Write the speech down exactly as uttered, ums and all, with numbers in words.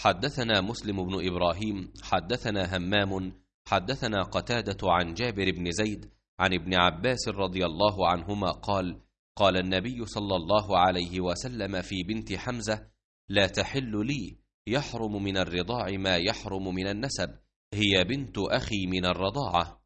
حدثنا مسلم بن إبراهيم حدثنا همام حدثنا قتادة عن جابر بن زيد عن ابن عباس رضي الله عنهما قال: قال النبي صلى الله عليه وسلم في بنت حمزة: لا تحل لي، يحرم من الرضاع ما يحرم من النسب، هي بنت أخي من الرضاعة.